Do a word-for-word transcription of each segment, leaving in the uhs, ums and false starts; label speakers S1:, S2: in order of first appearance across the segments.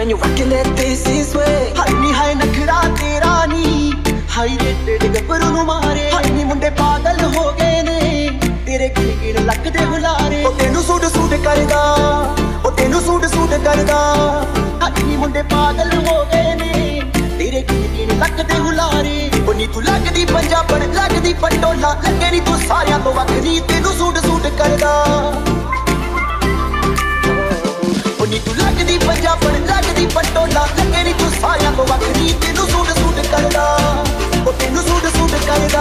S1: when you're rocking that this is way
S2: ਹਾਈ ਨੀ ਹਾਈ ਨਖਰਾ ਤੇਰਾ ਨੀ ਹਾਈ ਰੇਟਡ ਗੱਭਰੂ ਨੂੰ ਮਾਰੇ ਹਾਈ ਨੀ ਮੁੰਡੇ ਪਾਗਲ ਹੋ ਗਏ ਨੇ ਤੇਰੇ ਗਿਣ ਗਿਣ ਲੱਗਦੇ ਹੁਲਾਰੇ ਉਹ ਤੈਨੂੰ ਸੂਟ ਸੂਟ ਕਰਦਾ ਉਹ ਤੈਨੂੰ ਸੂਟ ਸੂਟ ਕਰਦਾ ਹਾਈ ਨੀ ਮੁੰਡੇ ਪਾਗਲ ਹੋ ਗਏ ਨੇ ਤੇਰੇ ਗਿਣ ਗਿਣ ਲੱਗਦੇ ਹੁਲਾਰੇ ਉਹ ਨੀ ਤੂੰ ਲੱਗਦੀ ਪੰਜਾਬਣ ਲੱਗਦੀ ਪਟੋਲਾ ਲੱਗੇ ਨੀ ਤੂੰ ਸਾਰਿਆਂ ਤੋਂ ਵੱਖਰੀ ਤੈਨੂੰ ਸੂਟ ਸੂਟ ਕਰਦਾ ਉਹ ਨੀ ਤੂੰ ਲੱਗਦੀ ਪੰਜਾਬਣ ਲੱਗਦੀ ਪਟੋਲਾ ਲੱਗੇ ਨੀ ਤੂੰ ਸਾਰਿਆਂ ਤੋਂ ਵੱਖਰੀ ਤੈਨੂੰ ਸੂਟ ਸੂਟ ਕਰਦਾ ਉਹ ਤੈਨੂੰ ਸੂਟ ਸੂਟ ਕਰਦਾ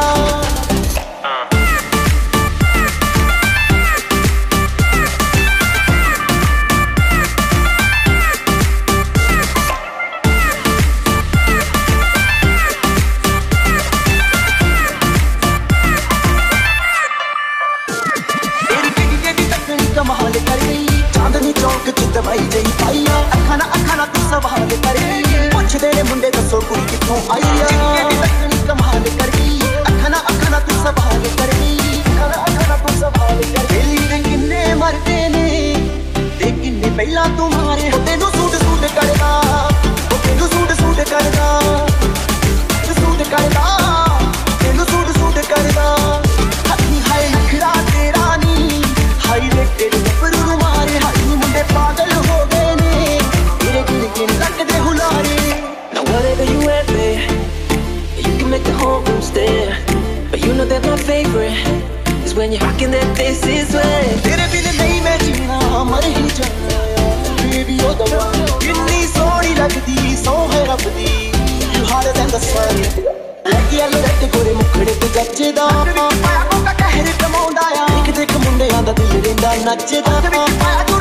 S2: ਕਮਾਲ ਕਰ ਗਈ ਚਾਂਦਨੀ ਚੌਕ ਚ ਦਵਾਈ ਜਈ ਪਾਈਆ ਅੱਖਾਂ ਨਾਲ ਅੱਖਾਂ ਨਾਲ ਤੂੰ ਸਵਾਲ ਕਰ ਗਈ ਪੁੱਛਦੇ ਨੇ ਮੁੰਡੇ ਦੱਸੋ ਕੁੜੀ ਕਿੱਥੋਂ ਆਈ ਆ ਜਿੱਕੇ ਦੀ ਕਮਾਲ ਕਰ ਗਈ ਅੱਖਾਂ ਨਾਲ ਅੱਖਾਂ ਨਾਲ ਤੂੰ ਸਵਾਲ ਕਰ ਗਈ ਅੱਖਾਂ ਨਾਲ ਅੱਖਾਂ ਨਾਲ ਤੂੰ ਸਵਾਲ ਕਰ ਗਈ ਦੇ ਕਿੰਨੇ ਮਰਦੇ ਨੇ ਤੇ ਕਿੰਨੇ ਪਹਿਲਾਂ ਤੂੰ ਮਾਰੇ ਤੈਨੂੰ ਸੂਟ ਸੂਟ ਕਰਦਾ ਉਹ ਤੈਨੂੰ ਸੂਟ ਸੂਟ ਕਰਦਾ ਸੂਟ ਕਰਦਾ ਤੈਨੂੰ ਸੂਟ ਸੂਟ ਕਰਦਾ ਹੱਥੀ ਹਾਏ ਨਖਰਾ ਤੇਰਾ ਨੀ ਹਾਈ ਰੇਟਡ ਗੱਭਰੂ ਨੂੰ ਮਾਰੇ ਹਾਈ ਮੁੰਡੇ ਪਾਗਲ ਹੋ ਗਏ ਨੇ ਤੇਰੇ ਗਿਣ ਗਿਣ ਲੱਗਦੇ ਹੁਲਾਰੇ
S1: Now whatever you at, babe, you can make the whole room stare. But you know that my favorite is when you're rocking that this is way.
S2: ਤੇਰੇ ਬਿਨ ਨਹੀਂ ਮੈਂ ਜੀਣਾ ਮਰ ਹੀ ਜਾਣਾ ਬੇਬੀ ਉਹ ਦਵਾ ਕਿੰਨੀ ਸੋਹਣੀ ਲੱਗਦੀ ਸੌਂ ਹੈ ਰੱਬ ਦੀ You hotter than the sun ਲੱਗੀ ਆ ਲੱਟ ਗੋਰੇ ਮੁਖੜੇ ਤੇ ਗੱਜਦਾ ਪਾਇਆ ਕੋਕਾ ਕਹਿਰ ਕਮਾਉਂਦਾ ਆ ਇੱਕ ਦੇਖ ਮੁੰਡਿਆਂ ਦਾ ਦਿਲ ਰਹਿੰਦਾ ਨੱਚਦਾ